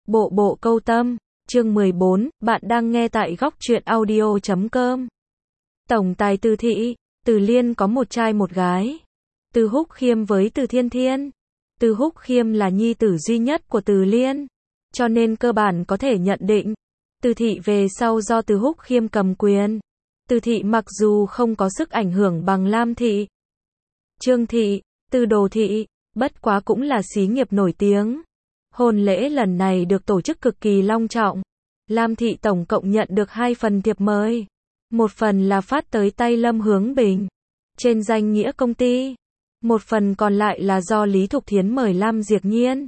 Bộ bộ câu tâm, chương 14, bạn đang nghe tại góc truyện audio.com. Tổng tài Từ Thị, Từ Liên có một trai một gái. Từ Húc Khiêm với Từ Thiên Thiên. Từ Húc Khiêm là nhi tử duy nhất của Từ Liên, cho nên cơ bản có thể nhận định, Từ Thị về sau do Từ Húc Khiêm cầm quyền. Từ Thị mặc dù không có sức ảnh hưởng bằng Lam Thị, Trương Thị, Từ Đồ Thị, bất quá cũng là xí nghiệp nổi tiếng. Hôn lễ lần này được tổ chức cực kỳ long trọng. Lam Thị tổng cộng nhận được 2 phần thiệp mời. Một phần là phát tới tay Lâm Hướng Bình, trên danh nghĩa công ty. Một phần còn lại là do Lý Thục Thiến mời Lam Diệc Nhiên,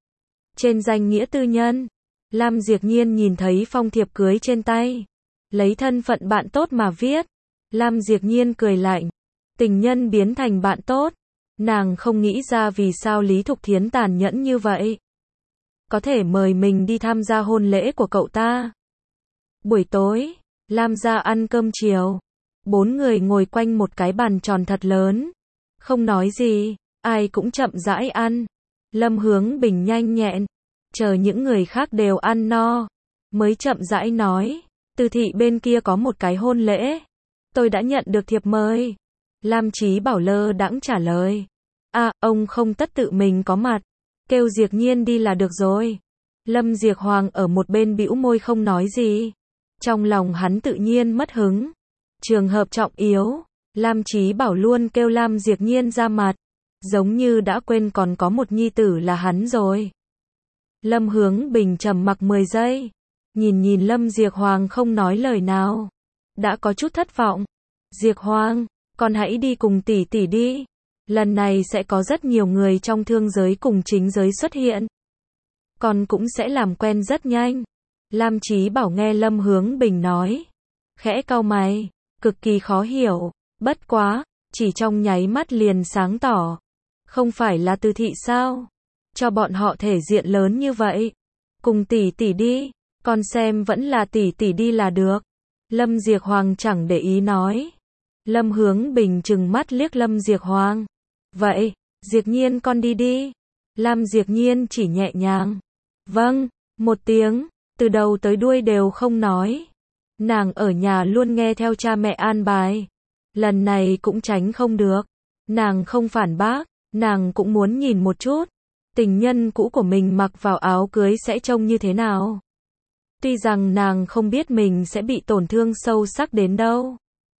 trên danh nghĩa tư nhân. Lam Diệc Nhiên nhìn thấy phong thiệp cưới trên tay, lấy thân phận bạn tốt mà viết. Lam Diệc Nhiên cười lạnh, tình nhân biến thành bạn tốt. Nàng không nghĩ ra vì sao Lý Thục Thiến tàn nhẫn như vậy, có thể mời mình đi tham gia hôn lễ của cậu ta. Buổi tối, Lam gia ăn cơm chiều. 4 người ngồi quanh một cái bàn tròn thật lớn, không nói gì, ai cũng chậm rãi ăn. Lâm Hướng Bình nhanh nhẹn, chờ những người khác đều ăn no, mới chậm rãi nói, Từ Thị bên kia có một cái hôn lễ, tôi đã nhận được thiệp mời. Lam Chí Bảo lơ đãng trả lời, ông không tất tự mình có mặt, kêu Diệc Nhiên đi là được rồi. Lâm Diệc Hoàng ở một bên bĩu môi không nói gì. Trong lòng hắn tự nhiên mất hứng. Trường hợp trọng yếu, Lam Chí Bảo luôn kêu Lam Diệc Nhiên ra mặt, giống như đã quên còn có một nhi tử là hắn rồi. Lâm Hướng Bình trầm mặc 10 giây, nhìn Lâm Diệc Hoàng không nói lời nào, đã có chút thất vọng. Diệc Hoàng, con hãy đi cùng tỷ tỷ đi. Lần này sẽ có rất nhiều người trong thương giới cùng chính giới xuất hiện, con cũng sẽ làm quen rất nhanh. Lam Chí Bảo nghe Lâm Hướng Bình nói, khẽ cau mày, cực kỳ khó hiểu, bất quá, chỉ trong nháy mắt liền sáng tỏ. Không phải là Từ Thị sao? Cho bọn họ thể diện lớn như vậy. Cùng tỷ tỷ đi, con xem vẫn là tỷ tỷ đi là được. Lâm Diệc Hoàng chẳng để ý nói. Lâm Hướng Bình trừng mắt liếc Lâm Diệc Hoàng. Vậy, Diệc Nhiên con đi đi. Lam Diệc Nhiên chỉ nhẹ nhàng, vâng, một tiếng, từ đầu tới đuôi đều không nói. Nàng ở nhà luôn nghe theo cha mẹ an bài, lần này cũng tránh không được. Nàng không phản bác, nàng cũng muốn nhìn một chút, tình nhân cũ của mình mặc vào áo cưới sẽ trông như thế nào. Tuy rằng nàng không biết mình sẽ bị tổn thương sâu sắc đến đâu.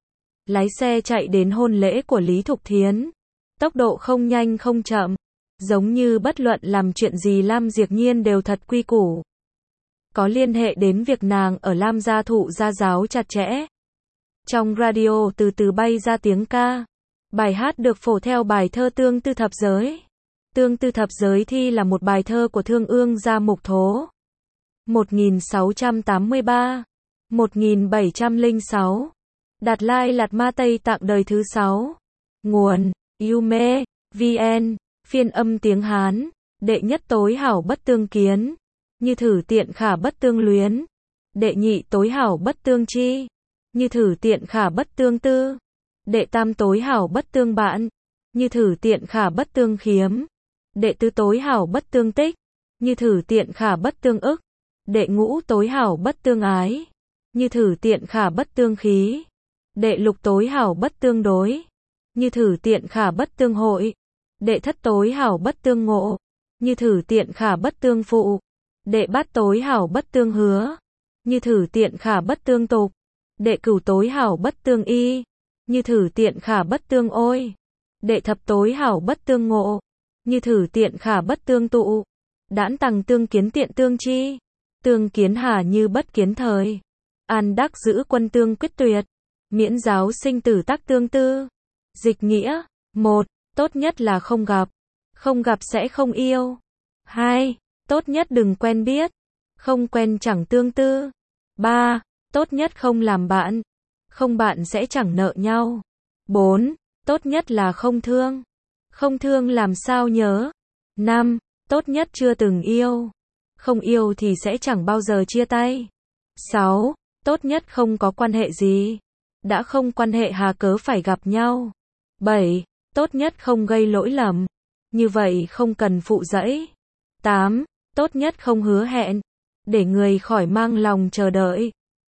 Lái xe chạy đến hôn lễ của Lý Thục Thiến, tốc độ không nhanh không chậm, giống như bất luận làm chuyện gì Lam Diệc Nhiên đều thật quy củ. Có liên hệ đến việc nàng ở Lam gia thụ gia giáo chặt chẽ. Trong radio từ từ bay ra tiếng ca. Bài hát được phổ theo bài thơ Tương Tư Thập Giới. Tương Tư Thập Giới thi là một bài thơ của Thương Ương Gia Mục Thố. 1683, 1706. Đạt Lai Lạt Ma Tây Tạng đời thứ 6. Nguồn, Yume, VN, phiên âm tiếng Hán. Đệ nhất tối hảo bất tương kiến, như thử tiện khả bất tương luyến. Đệ nhị tối hảo bất tương chi, như thử tiện khả bất tương tư. Đệ tam tối hảo bất tương bạn, như thử tiện khả bất tương khiếm. Đệ tứ tối hảo bất tương tích, như thử tiện khả bất tương ức. Đệ ngũ tối hảo bất tương ái, như thử tiện khả bất tương khí. Đệ lục tối hảo bất tương đối, như thử tiện khả bất tương hội. Đệ thất tối hảo bất tương ngộ, như thử tiện khả bất tương phụ. Đệ bát tối hảo bất tương hứa, như thử tiện khả bất tương tục. Đệ cửu tối hảo bất tương y, như thử tiện khả bất tương ôi. Đệ thập tối hảo bất tương ngộ, như thử tiện khả bất tương tụ. Đãn tằng tương kiến tiện tương chi, tương kiến hà như bất kiến thời. An đắc giữ quân tương quyết tuyệt, miễn giáo sinh tử tắc tương tư. Dịch nghĩa, 1. Tốt nhất là không gặp. Không gặp sẽ không yêu. 2. Tốt nhất đừng quen biết. Không quen chẳng tương tư. 3. Tốt nhất không làm bạn. Không bạn sẽ chẳng nợ nhau. 4. Tốt nhất là không thương. Không thương làm sao nhớ. 5. Tốt nhất chưa từng yêu. Không yêu thì sẽ chẳng bao giờ chia tay. 6. Tốt nhất không có quan hệ gì. Đã không quan hệ hà cớ phải gặp nhau. 7. Tốt nhất không gây lỗi lầm. Như vậy không cần phụ dẫy. 8. Tốt nhất không hứa hẹn. để người khỏi mang lòng chờ đợi.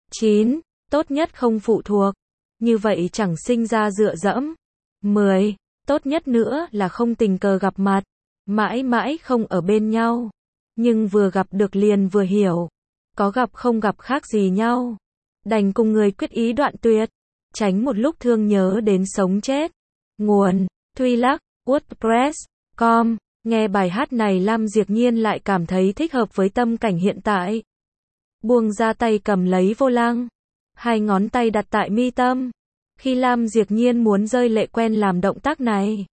9. Tốt nhất không phụ thuộc, như vậy chẳng sinh ra dựa dẫm. 10. Tốt nhất nữa là không tình cờ gặp mặt, mãi mãi không ở bên nhau, nhưng vừa gặp được liền vừa hiểu, có gặp không gặp khác gì nhau. Đành cùng người quyết ý đoạn tuyệt, tránh một lúc thương nhớ đến sống chết. Nguồn: Thuy Lắc, WordPress.com. Nghe bài hát này Lam Diệp Nhiên lại cảm thấy thích hợp với tâm cảnh hiện tại. Buông ra tay cầm lấy vô lăng, hai ngón tay đặt tại mi tâm. Khi Lam Diệp Nhiên muốn rơi lệ quen làm động tác này.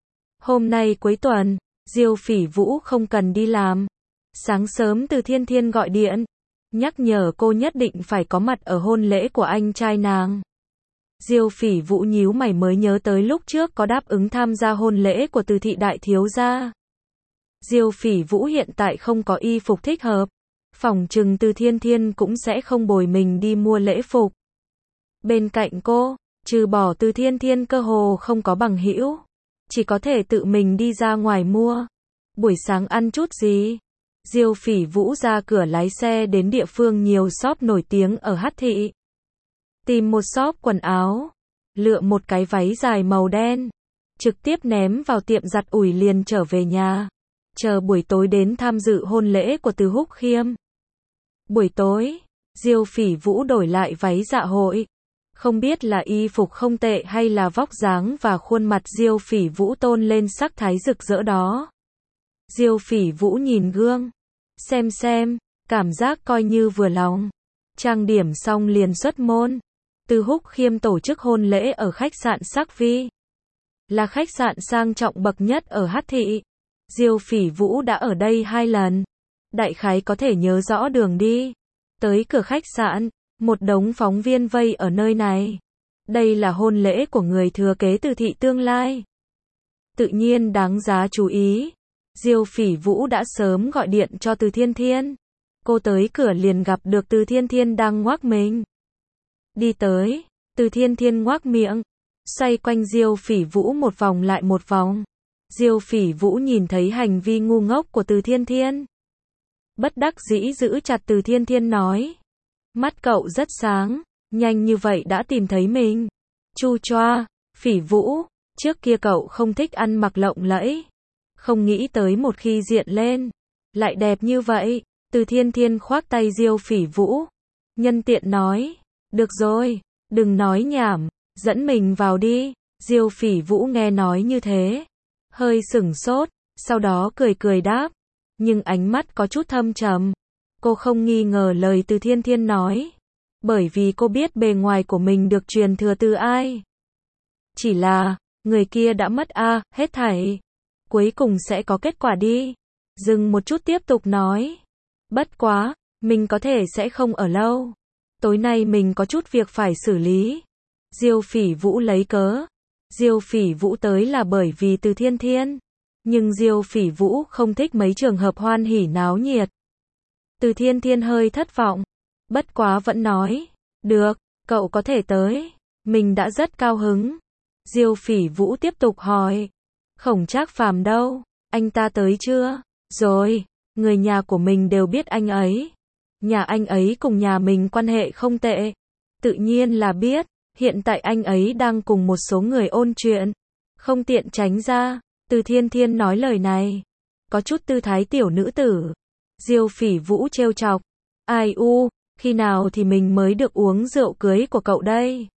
Hôm nay cuối tuần, Diêu Phỉ Vũ không cần đi làm. Sáng sớm Từ Thiên Thiên gọi điện, nhắc nhở cô nhất định phải có mặt ở hôn lễ của anh trai nàng. Diêu Phỉ Vũ nhíu mày mới nhớ tới lúc trước có đáp ứng tham gia hôn lễ của Từ thị đại thiếu gia. Diêu Phỉ Vũ hiện tại không có y phục thích hợp, phỏng chừng Từ Thiên Thiên cũng sẽ không bồi mình đi mua lễ phục. Bên cạnh cô, trừ bỏ Từ Thiên Thiên cơ hồ không có bằng hữu, chỉ có thể tự mình đi ra ngoài mua. Buổi sáng ăn chút gì? Diêu Phỉ Vũ ra cửa lái xe đến địa phương nhiều shop nổi tiếng ở Hắc Thị. Tìm một shop quần áo, lựa một cái váy dài màu đen, trực tiếp ném vào tiệm giặt ủi liền trở về nhà. Chờ buổi tối đến tham dự hôn lễ của Từ Húc Khiêm. Buổi tối, Diêu Phỉ Vũ đổi lại váy dạ hội. Không biết là y phục không tệ hay là vóc dáng và khuôn mặt Diêu Phỉ Vũ tôn lên sắc thái rực rỡ đó. Diêu Phỉ Vũ nhìn gương, xem, cảm giác coi như vừa lòng. Trang điểm xong liền xuất môn. Từ Húc Khiêm tổ chức hôn lễ ở khách sạn Sắc Vi, là khách sạn sang trọng bậc nhất ở Hắc Thị. Diêu Phỉ Vũ đã ở đây 2 lần, đại khái có thể nhớ rõ đường đi. Tới cửa khách sạn, một đống phóng viên vây ở nơi này. Đây là hôn lễ của người thừa kế Từ thị tương lai, tự nhiên đáng giá chú ý. Diêu Phỉ Vũ đã sớm gọi điện cho Từ Thiên Thiên. Cô tới cửa liền gặp được Từ Thiên Thiên đang ngoác mình. Đi tới, Từ Thiên Thiên ngoác miệng, xoay quanh Diêu Phỉ Vũ một vòng lại một vòng. Diêu Phỉ Vũ nhìn thấy hành vi ngu ngốc của Từ Thiên Thiên, bất đắc dĩ giữ chặt Từ Thiên Thiên nói: mắt cậu rất sáng, nhanh như vậy đã tìm thấy mình. Chu choa, Phỉ Vũ, trước kia cậu không thích ăn mặc lộng lẫy, không nghĩ tới một khi diện lên, lại đẹp như vậy. Từ Thiên Thiên khoác tay Diêu Phỉ Vũ, nhân tiện nói: được rồi, đừng nói nhảm, dẫn mình vào đi. Diêu Phỉ Vũ nghe nói như thế, hơi sửng sốt, sau đó cười đáp, nhưng ánh mắt có chút thâm trầm. Cô không nghi ngờ lời Từ Thiên Thiên nói, bởi vì cô biết bề ngoài của mình được truyền thừa từ ai. Chỉ là, người kia đã mất hết thảy. Cuối cùng sẽ có kết quả đi. Dừng một chút tiếp tục nói. Bất quá, mình có thể sẽ không ở lâu. Tối nay mình có chút việc phải xử lý. Diêu Phỉ Vũ lấy cớ. Diêu Phỉ Vũ tới là bởi vì Từ Thiên Thiên. Nhưng Diêu Phỉ Vũ không thích mấy trường hợp hoan hỉ náo nhiệt. Từ Thiên Thiên hơi thất vọng. Bất quá vẫn nói. Được, cậu có thể tới. Mình đã rất cao hứng. Diêu Phỉ Vũ tiếp tục hỏi. Khổng Trác Phàm đâu? Anh ta tới chưa? Rồi, người nhà của mình đều biết anh ấy. Nhà anh ấy cùng nhà mình quan hệ không tệ. Tự nhiên là biết, hiện tại anh ấy đang cùng một số người ôn chuyện. Không tiện tránh ra. Từ Thiên Thiên nói lời này, có chút tư thái tiểu nữ tử. Diêu Phỉ Vũ trêu chọc. Ai khi nào thì mình mới được uống rượu cưới của cậu đây?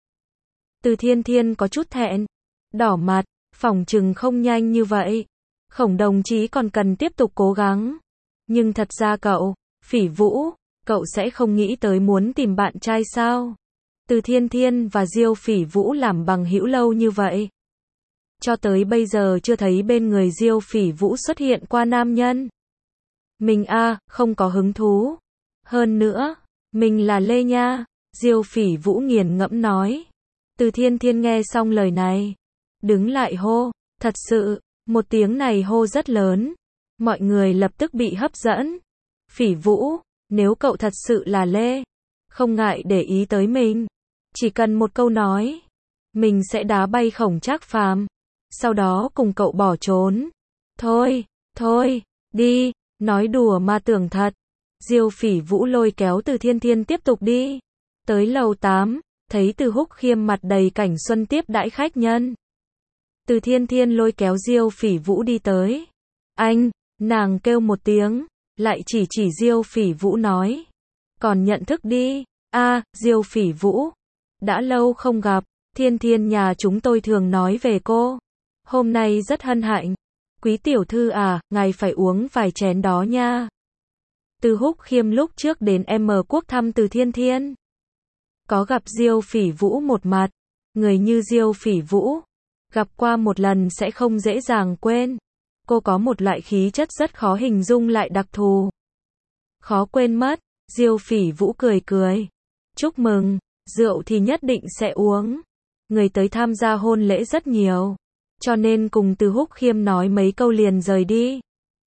Từ Thiên Thiên có chút thẹn, đỏ mặt, phỏng chừng không nhanh như vậy. Khổng đồng chí còn cần tiếp tục cố gắng. Nhưng thật ra cậu, Phỉ Vũ, cậu sẽ không nghĩ tới muốn tìm bạn trai sao? Từ Thiên Thiên và Diêu Phỉ Vũ làm bằng hữu lâu như vậy, cho tới bây giờ chưa thấy bên người Diêu Phỉ Vũ xuất hiện qua nam nhân. Mình không có hứng thú. Hơn nữa, mình là Lê nha. Diêu Phỉ Vũ nghiền ngẫm nói. Từ Thiên Thiên nghe xong lời này, đứng lại hô. Thật sự, một tiếng này hô rất lớn. Mọi người lập tức bị hấp dẫn. Phỉ Vũ, nếu cậu thật sự là Lê, không ngại để ý tới mình. Chỉ cần một câu nói, mình sẽ đá bay Khổng Trác Phàm, sau đó cùng cậu bỏ trốn. Thôi, đi, nói đùa mà tưởng thật. Diêu Phỉ Vũ lôi kéo Từ Thiên Thiên tiếp tục đi. Tới lầu 8, thấy Từ Húc Khiêm mặt đầy cảnh xuân tiếp đãi khách nhân. Từ Thiên Thiên lôi kéo Diêu Phỉ Vũ đi tới. Anh, nàng kêu một tiếng, lại chỉ Diêu Phỉ Vũ nói. Còn nhận thức đi, Diêu Phỉ Vũ. Đã lâu không gặp, Thiên Thiên nhà chúng tôi thường nói về cô. Hôm nay rất hân hạnh. Quý tiểu thư à, ngài phải uống vài chén đó nha. Từ Húc Khiêm lúc trước đến M Quốc thăm Từ Thiên Thiên. Có gặp Diêu Phỉ Vũ một mặt. Người như Diêu Phỉ Vũ, gặp qua một lần sẽ không dễ dàng quên. Cô có một loại khí chất rất khó hình dung lại đặc thù. Khó quên mất, Diêu Phỉ Vũ cười cười. Chúc mừng, rượu thì nhất định sẽ uống. Người tới tham gia hôn lễ rất nhiều. Cho nên cùng Từ Húc Khiêm nói mấy câu liền rời đi.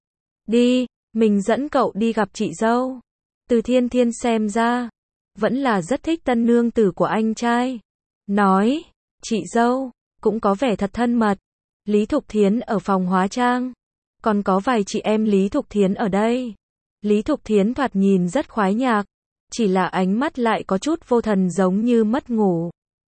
Đi, mình dẫn cậu đi gặp chị dâu. Từ Thiên Thiên xem ra, vẫn là rất thích tân nương tử của anh trai. Nói, chị dâu, cũng có vẻ thật thân mật. Lý Thục Thiến ở phòng hóa trang. Còn có vài chị em Lý Thục Thiến ở đây. Lý Thục Thiến thoạt nhìn rất khoái nhạc. Chỉ là ánh mắt lại có chút vô thần giống như mất ngủ.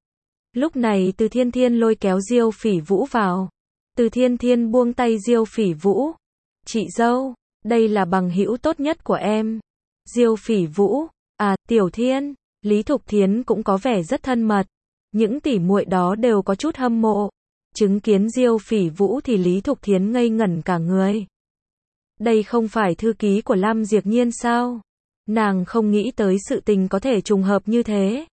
Lúc này Từ Thiên Thiên lôi kéo Diêu Phỉ Vũ vào. Từ Thiên Thiên buông tay Diêu Phỉ Vũ. Chị dâu, đây là bằng hữu tốt nhất của em. Diêu Phỉ Vũ, Tiểu Thiên. Lý Thục Thiến cũng có vẻ rất thân mật. Những tỉ muội đó đều có chút hâm mộ. Chứng kiến Diêu Phỉ Vũ thì Lý Thục Thiến ngây ngẩn cả người. Đây không phải thư ký của Lam Diệp Nhiên sao? Nàng không nghĩ tới sự tình có thể trùng hợp như thế.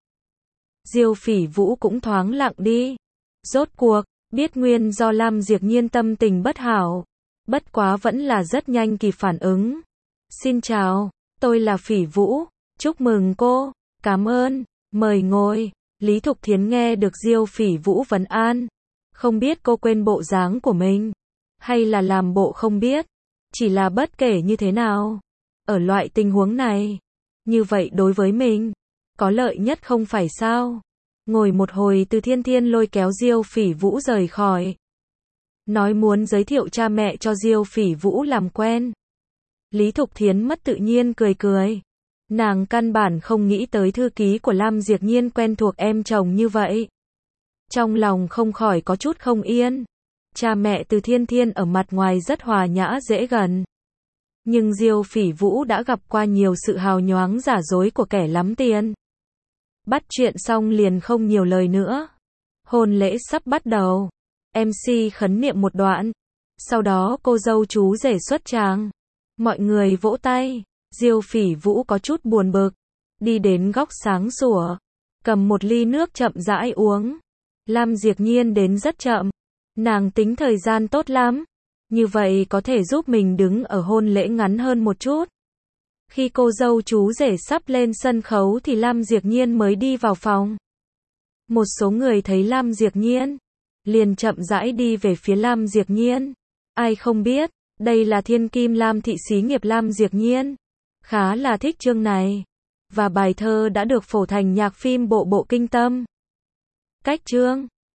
Diêu Phỉ Vũ cũng thoáng lặng đi. Rốt cuộc, biết nguyên do Lam Diệp Nhiên tâm tình bất hảo. Bất quá vẫn là rất nhanh kịp phản ứng. Xin chào, tôi là Phỉ Vũ. Chúc mừng cô. Cảm ơn. Mời ngồi. Lý Thục Thiến nghe được Diêu Phỉ Vũ vấn an. Không biết cô quên bộ dáng của mình. Hay là làm bộ không biết. Chỉ là bất kể như thế nào. Ở loại tình huống này. Như vậy đối với mình. Có lợi nhất không phải sao. Ngồi một hồi Từ Thiên Thiên lôi kéo Diêu Phỉ Vũ rời khỏi. Nói muốn giới thiệu cha mẹ cho Diêu Phỉ Vũ làm quen. Lý Thục Thiến mất tự nhiên cười cười. Nàng căn bản không nghĩ tới thư ký của Lam Diệp Nhiên quen thuộc em chồng như vậy. Trong lòng không khỏi có chút không yên. Cha mẹ Từ Thiên Thiên ở mặt ngoài rất hòa nhã dễ gần. Nhưng Diêu Phỉ Vũ đã gặp qua nhiều sự hào nhoáng giả dối của kẻ lắm tiền. Bắt chuyện xong liền không nhiều lời nữa. Hôn lễ sắp bắt đầu. MC khấn niệm một đoạn. Sau đó cô dâu chú rể xuất tràng. Mọi người vỗ tay. Diêu Phỉ Vũ có chút buồn bực. Đi đến góc sáng sủa. Cầm một ly nước chậm rãi uống. Lam Diệp Nhiên đến rất chậm. Nàng tính thời gian tốt lắm. Như vậy có thể giúp mình đứng ở hôn lễ ngắn hơn một chút. Khi cô dâu chú rể sắp lên sân khấu thì Lam Diệp Nhiên mới đi vào phòng. Một số người thấy Lam Diệp Nhiên, liền chậm rãi đi về phía Lam Diệp Nhiên. Ai không biết, đây là thiên kim Lam thị xí nghiệp Lam Diệp Nhiên. Khá là thích chương này. Và bài thơ đã được phổ thành nhạc phim bộ kinh tâm. Cách chương